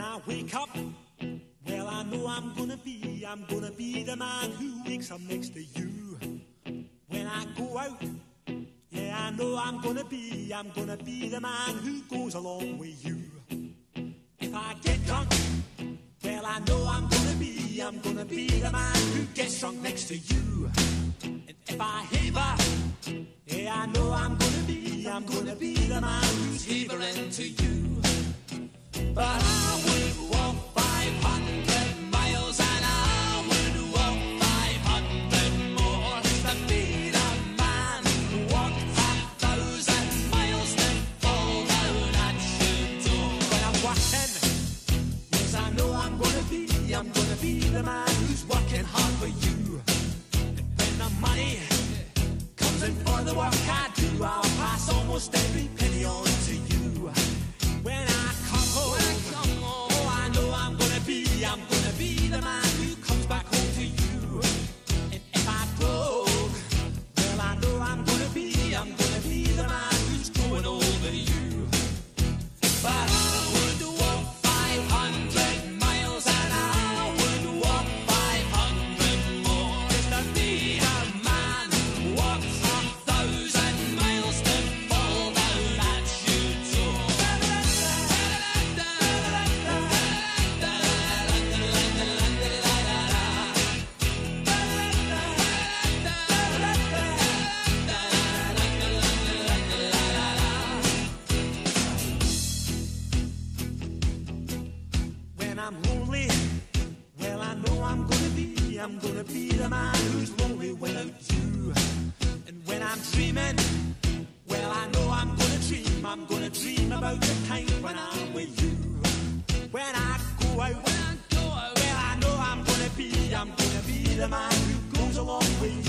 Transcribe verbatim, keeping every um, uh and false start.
I wake up, well, I know I'm gonna be, I'm gonna be the man who wakes up next to you. When I go out, yeah, I know I'm gonna be, I'm gonna be the man who goes along with you. If I get drunk, well, I know I'm gonna be, I'm gonna be the man who gets drunk next to you. And if I haver, yeah, I know I'm gonna be, I'm gonna be the man who's havering to you. But I would walk five hundred miles and I would walk five hundred more to be the man who walked a thousand miles to fall down at your door. When I'm walking, yes, I know I'm gonna be, I'm gonna be the man who's working hard for you. And when the money comes in for the work I do, I'll pass almost every penny on to you. When I come home, oh, I know I'm gonna be, I'm gonna be the man who comes back home to you. And if I broke, well, I know I'm gonna be, I'm gonna be the man who's growing over you. But I would walk five hundred miles and I would walk five hundred more just to be the man who walks a thousand miles to fall down at your door. When I'm lonely, well, I know I'm gonna be, I'm gonna be the man who's lonely without you. And when I'm dreaming, well, I know I'm gonna dream, I'm gonna dream about the time when I'm with you. When I go out, when I go out, well, I know I'm gonna be, I'm gonna be the man who goes along with you.